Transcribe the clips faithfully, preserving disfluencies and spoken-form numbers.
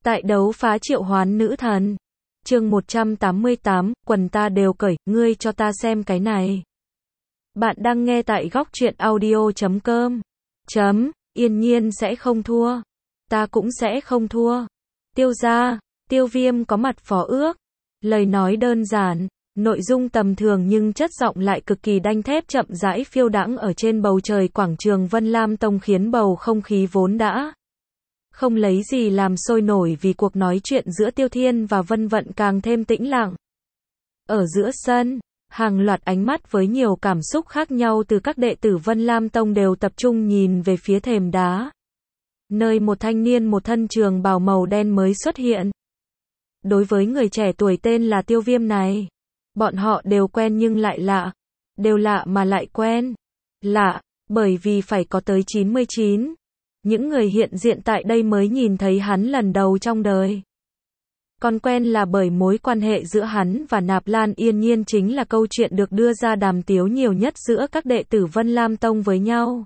Tại đấu phá triệu hoán nữ thần. Chương một trăm tám mươi tám, quần ta đều cởi, ngươi cho ta xem cái này. Bạn đang nghe tại góc truyện audio chấm com. Chấm, Yên Nhiên sẽ không thua. Ta cũng sẽ không thua. Tiêu gia, Tiêu Viêm có mặt phó ước. Lời nói đơn giản, nội dung tầm thường nhưng chất giọng lại cực kỳ đanh thép chậm rãi phiêu đãng ở trên bầu trời quảng trường Vân Lam Tông khiến bầu không khí vốn đã không lấy gì làm sôi nổi vì cuộc nói chuyện giữa Tiêu Thiên và Vân Vận càng thêm tĩnh lặng. Ở giữa sân, hàng loạt ánh mắt với nhiều cảm xúc khác nhau từ các đệ tử Vân Lam Tông đều tập trung nhìn về phía thềm đá, nơi một thanh niên một thân trường bào màu đen mới xuất hiện. Đối với người trẻ tuổi tên là Tiêu Viêm này, bọn họ đều quen nhưng lại lạ. Đều lạ mà lại quen. Lạ, bởi vì phải có tới chín mươi chín. Những người hiện diện tại đây mới nhìn thấy hắn lần đầu trong đời. Còn quen là bởi mối quan hệ giữa hắn và Nạp Lan Yên Nhiên chính là câu chuyện được đưa ra đàm tiếu nhiều nhất giữa các đệ tử Vân Lam Tông với nhau.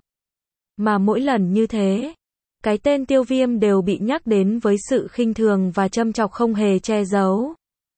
Mà mỗi lần như thế, cái tên Tiêu Viêm đều bị nhắc đến với sự khinh thường và châm chọc không hề che giấu.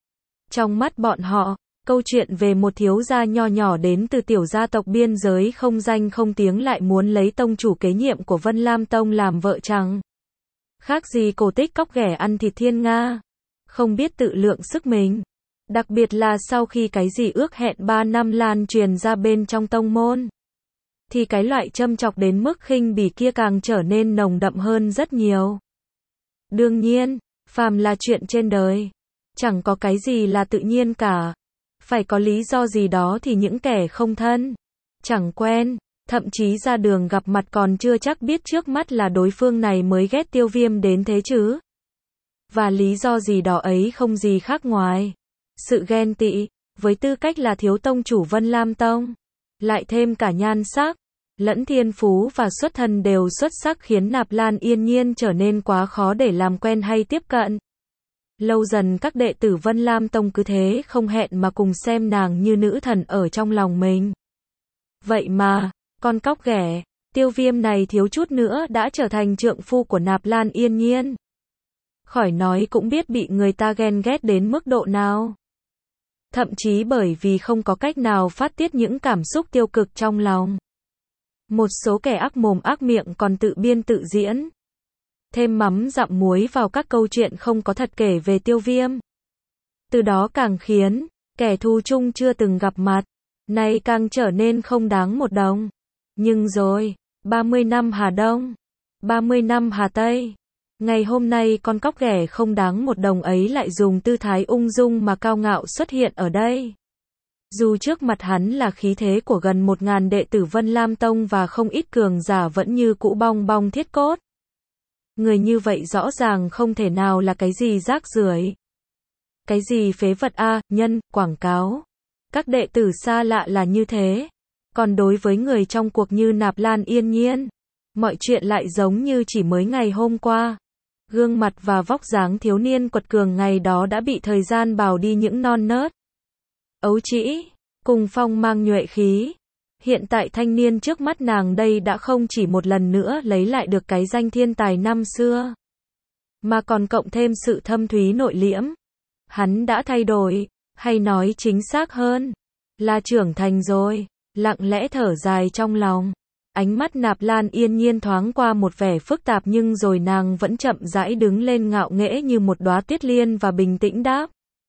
Trong mắt bọn họ, câu chuyện về một thiếu gia nho nhỏ đến từ tiểu gia tộc biên giới không danh không tiếng lại muốn lấy tông chủ kế nhiệm của Vân Lam Tông làm vợ chẳng khác gì cổ tích cóc ghẻ ăn thịt thiên nga, không biết tự lượng sức mình. Đặc biệt là sau khi cái gì ước hẹn ba năm lan truyền ra bên trong tông môn, thì cái loại châm chọc đến mức khinh bỉ kia càng trở nên nồng đậm hơn rất nhiều. Đương nhiên, phàm là chuyện trên đời, chẳng có cái gì là tự nhiên cả. Phải có lý do gì đó thì những kẻ không thân, chẳng quen, thậm chí ra đường gặp mặt còn chưa chắc biết trước mắt là đối phương này mới ghét Tiêu Viêm đến thế chứ. Và lý do gì đó ấy không gì khác ngoài sự ghen tị, với tư cách là thiếu tông chủ Vân Lam Tông, lại thêm cả nhan sắc, lẫn thiên phú và xuất thân đều xuất sắc khiến Nạp Lan Yên Nhiên trở nên quá khó để làm quen hay tiếp cận. Lâu dần các đệ tử Vân Lam Tông cứ thế không hẹn mà cùng xem nàng như nữ thần ở trong lòng mình. Vậy mà, con cóc ghẻ, Tiêu Viêm này thiếu chút nữa đã trở thành trượng phu của Nạp Lan Yên Nhiên. Khỏi nói cũng biết bị người ta ghen ghét đến mức độ nào. Thậm chí bởi vì không có cách nào phát tiết những cảm xúc tiêu cực trong lòng. Một số kẻ ác mồm ác miệng còn tự biên tự diễn, thêm mắm dặm muối vào các câu chuyện không có thật kể về Tiêu Viêm. Từ đó càng khiến kẻ thù chung chưa từng gặp mặt nay càng trở nên không đáng một đồng. Nhưng rồi, ba mươi năm Hà Đông, ba mươi năm Hà Tây, ngày hôm nay con cóc ghẻ không đáng một đồng ấy lại dùng tư thái ung dung mà cao ngạo xuất hiện ở đây. Dù trước mặt hắn là khí thế của gần một ngàn đệ tử Vân Lam Tông và không ít cường giả vẫn như cũ bong bong thiết cốt. Người như vậy rõ ràng không thể nào là cái gì rác rưởi, cái gì phế vật a, nhân, quảng cáo. Các đệ tử xa lạ là như thế. Còn đối với người trong cuộc như Nạp Lan Yên Nhiên, mọi chuyện lại giống như chỉ mới ngày hôm qua. Gương mặt và vóc dáng thiếu niên quật cường ngày đó đã bị thời gian bào đi những non nớt, ấu trĩ, cùng phong mang nhuệ khí. Hiện tại thanh niên trước mắt nàng đây đã không chỉ một lần nữa lấy lại được cái danh thiên tài năm xưa, mà còn cộng thêm sự thâm thúy nội liễm. Hắn đã thay đổi, hay nói chính xác hơn, là trưởng thành rồi. Lặng lẽ thở dài trong lòng, ánh mắt Nạp Lan Yên Nhiên thoáng qua một vẻ phức tạp nhưng rồi nàng vẫn chậm rãi đứng lên ngạo nghễ như một đóa tuyết liên và bình tĩnh đáp.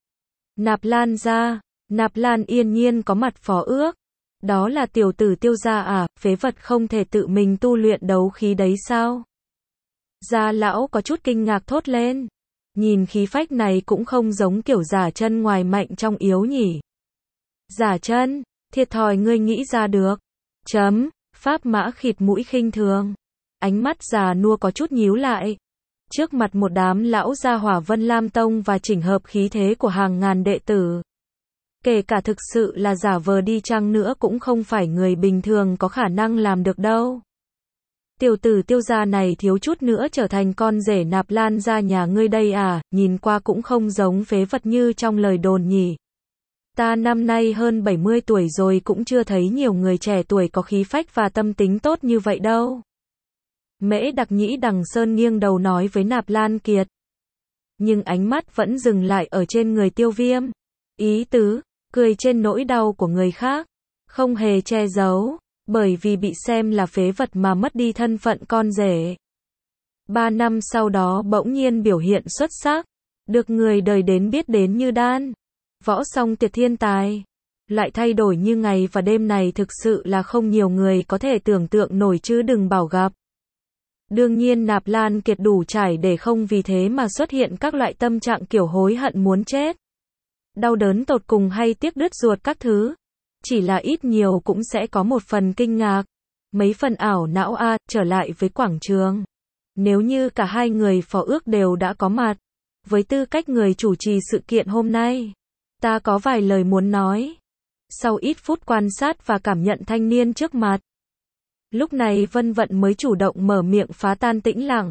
Nạp Lan gia, Nạp Lan Yên Nhiên có mặt phó ước. Đó là tiểu tử Tiêu gia à, phế vật không thể tự mình tu luyện đấu khí đấy sao? Gia lão có chút kinh ngạc thốt lên. Nhìn khí phách này cũng không giống kiểu giả chân ngoài mạnh trong yếu nhỉ. Giả chân, thiệt thòi ngươi nghĩ ra được. Chấm, Pháp Mã khịt mũi khinh thường. Ánh mắt già nua có chút nhíu lại. Trước mặt một đám lão gia hỏa Vân Lam Tông và chỉnh hợp khí thế của hàng ngàn đệ tử. Kể cả thực sự là giả vờ đi chăng nữa cũng không phải người bình thường có khả năng làm được đâu. Tiểu tử Tiêu gia này thiếu chút nữa trở thành con rể Nạp Lan gia nhà ngươi đây à, nhìn qua cũng không giống phế vật như trong lời đồn nhỉ. Ta năm nay hơn bảy mươi tuổi rồi cũng chưa thấy nhiều người trẻ tuổi có khí phách và tâm tính tốt như vậy đâu. Mễ Đặc Nhĩ Đằng Sơn nghiêng đầu nói với Nạp Lan Kiệt. nhưng ánh mắt vẫn dừng lại ở trên người Tiêu Viêm. Ý tứ, cười trên nỗi đau của người khác, không hề che giấu, bởi vì bị xem là phế vật mà mất đi thân phận con rể. Ba năm sau đó bỗng nhiên biểu hiện xuất sắc, được người đời đến biết đến như đan, võ song tuyệt thiên tài. Lại thay đổi như ngày và đêm này thực sự là không nhiều người có thể tưởng tượng nổi chứ đừng bảo gặp. Đương nhiên Nạp Lan Kiệt đủ trải để không vì thế mà xuất hiện các loại tâm trạng kiểu hối hận muốn chết, đau đớn tột cùng hay tiếc đứt ruột các thứ. Chỉ là ít nhiều cũng sẽ có một phần kinh ngạc, mấy phần ảo não a, trở lại với quảng trường. Nếu như cả hai người phó ước đều đã có mặt, với tư cách người chủ trì sự kiện hôm nay, ta có vài lời muốn nói. Sau ít phút quan sát và cảm nhận thanh niên trước mặt, lúc này Vân Vận mới chủ động mở miệng phá tan tĩnh lặng.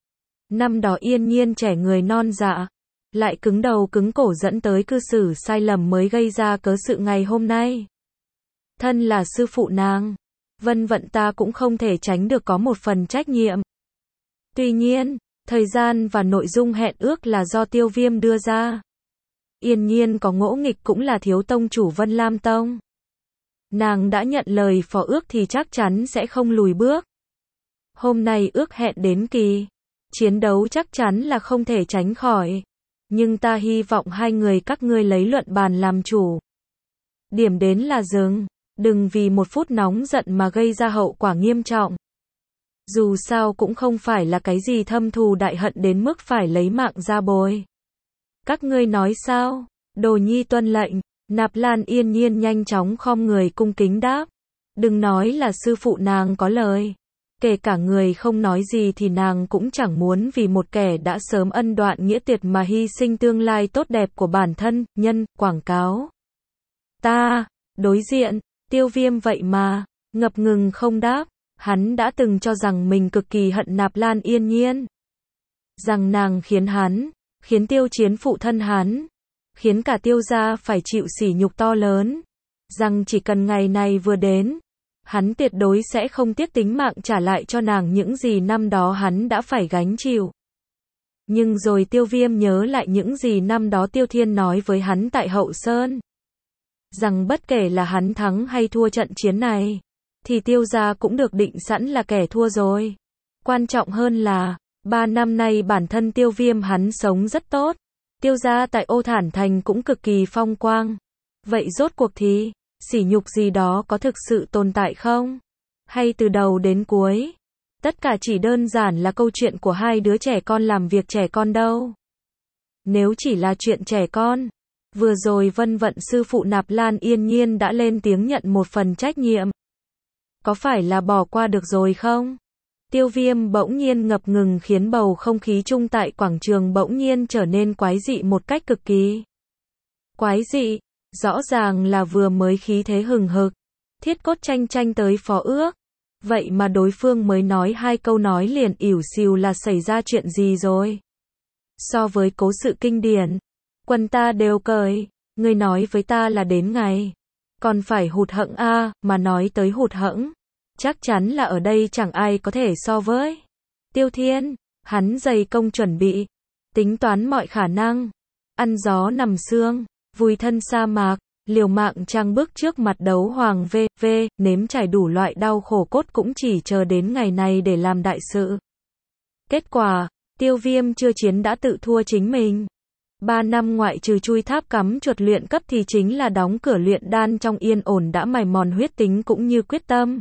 Năm đó Yên Nhiên trẻ người non dạ, lại cứng đầu cứng cổ dẫn tới cư xử sai lầm mới gây ra cớ sự ngày hôm nay. Thân là sư phụ nàng, Vân Vận ta cũng không thể tránh được có một phần trách nhiệm. Tuy nhiên, thời gian và nội dung hẹn ước là do Tiêu Viêm đưa ra. Yên Nhiên có ngỗ nghịch cũng là thiếu tông chủ Vân Lam Tông. Nàng đã nhận lời phó ước thì chắc chắn sẽ không lùi bước. Hôm nay ước hẹn đến kỳ, chiến đấu chắc chắn là không thể tránh khỏi. Nhưng ta hy vọng hai người các ngươi lấy luận bàn làm chủ. Điểm đến là dừng, đừng vì một phút nóng giận mà gây ra hậu quả nghiêm trọng. Dù sao cũng không phải là cái gì thâm thù đại hận đến mức phải lấy mạng ra bồi. Các ngươi nói sao? Đồ nhi tuân lệnh. Nạp Lan Yên Nhiên nhanh chóng khom người cung kính đáp. Đừng nói là sư phụ nàng có lời. Kể cả người không nói gì thì nàng cũng chẳng muốn vì một kẻ đã sớm ân đoạn nghĩa tuyệt mà hy sinh tương lai tốt đẹp của bản thân, nhân, quảng cáo. Ta, đối diện, Tiêu Viêm vậy mà, ngập ngừng không đáp. Hắn đã từng cho rằng mình cực kỳ hận Nạp Lan Yên Nhiên. Rằng nàng khiến hắn, khiến Tiêu Chiến phụ thân hắn, khiến cả Tiêu gia phải chịu sỉ nhục to lớn. Rằng chỉ cần ngày này vừa đến, hắn tuyệt đối sẽ không tiếc tính mạng trả lại cho nàng những gì năm đó hắn đã phải gánh chịu. Nhưng rồi Tiêu Viêm nhớ lại những gì năm đó Tiêu Thiên nói với hắn tại Hậu Sơn. Rằng bất kể là hắn thắng hay thua trận chiến này, thì Tiêu gia cũng được định sẵn là kẻ thua rồi. Quan trọng hơn là, ba năm nay bản thân Tiêu Viêm hắn sống rất tốt. Tiêu gia tại Ô Thản Thành cũng cực kỳ phong quang. Vậy rốt cuộc thì, sỉ nhục gì đó có thực sự tồn tại không? Hay từ đầu đến cuối, tất cả chỉ đơn giản là câu chuyện của hai đứa trẻ con làm việc trẻ con đâu? Nếu chỉ là chuyện trẻ con, vừa rồi Vân Vận sư phụ Nạp Lan Yên Nhiên đã lên tiếng nhận một phần trách nhiệm. Có phải là bỏ qua được rồi không? Tiêu Viêm bỗng nhiên ngập ngừng khiến bầu không khí chung tại quảng trường bỗng nhiên trở nên quái dị một cách cực kỳ. Quái dị, rõ ràng là vừa mới khí thế hừng hực, thiết cốt tranh tranh tới phó ước. Vậy mà đối phương mới nói hai câu nói liền ỉu xìu là xảy ra chuyện gì rồi? So với cố sự kinh điển, quần ta đều cởi, ngươi nói với ta là đến ngày. Còn phải hụt hẫng a, mà nói tới hụt hẫng, chắc chắn là ở đây chẳng ai có thể so với. Tiêu Thiên, hắn dày công chuẩn bị, tính toán mọi khả năng, ăn gió nằm sương, vùi thân sa mạc, liều mạng trang bước trước mặt đấu hoàng vê vê, nếm trải đủ loại đau khổ cốt cũng chỉ chờ đến ngày này để làm đại sự. Kết quả, Tiêu Viêm chưa chiến đã tự thua chính mình. Ba năm ngoại trừ chui tháp cắm chuột luyện cấp thì chính là đóng cửa luyện đan trong yên ổn đã mài mòn huyết tính cũng như quyết tâm.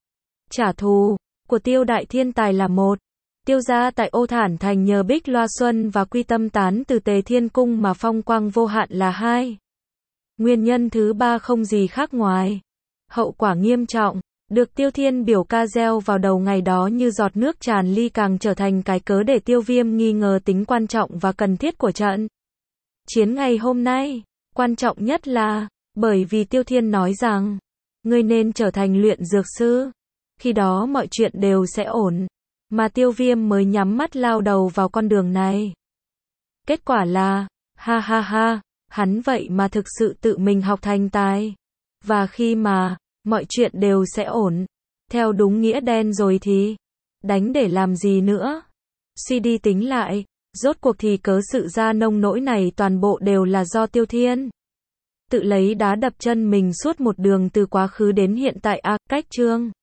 Trả thù của Tiêu đại thiên tài là một. Tiêu gia tại Ô Thản Thành nhờ Bích Loa Xuân và Quy Tâm Tán từ Tề Thiên Cung mà phong quang vô hạn là hai. Nguyên nhân thứ ba không gì khác ngoài hậu quả nghiêm trọng, được Tiêu Thiên biểu ca gieo vào đầu ngày đó như giọt nước tràn ly càng trở thành cái cớ để Tiêu Viêm nghi ngờ tính quan trọng và cần thiết của trận chiến ngày hôm nay. Quan trọng nhất là, bởi vì Tiêu Thiên nói rằng, ngươi nên trở thành luyện dược sư, khi đó mọi chuyện đều sẽ ổn, mà Tiêu Viêm mới nhắm mắt lao đầu vào con đường này. Kết quả là, ha ha ha, hắn vậy mà thực sự tự mình học thành tài. Và khi mà, mọi chuyện đều sẽ ổn, theo đúng nghĩa đen rồi thì, đánh để làm gì nữa? Suy đi tính lại, Rốt cuộc thì cớ sự ra nông nỗi này toàn bộ đều là do Tiêu Thiên tự lấy đá đập chân mình suốt một đường từ quá khứ đến hiện tại a, cách chương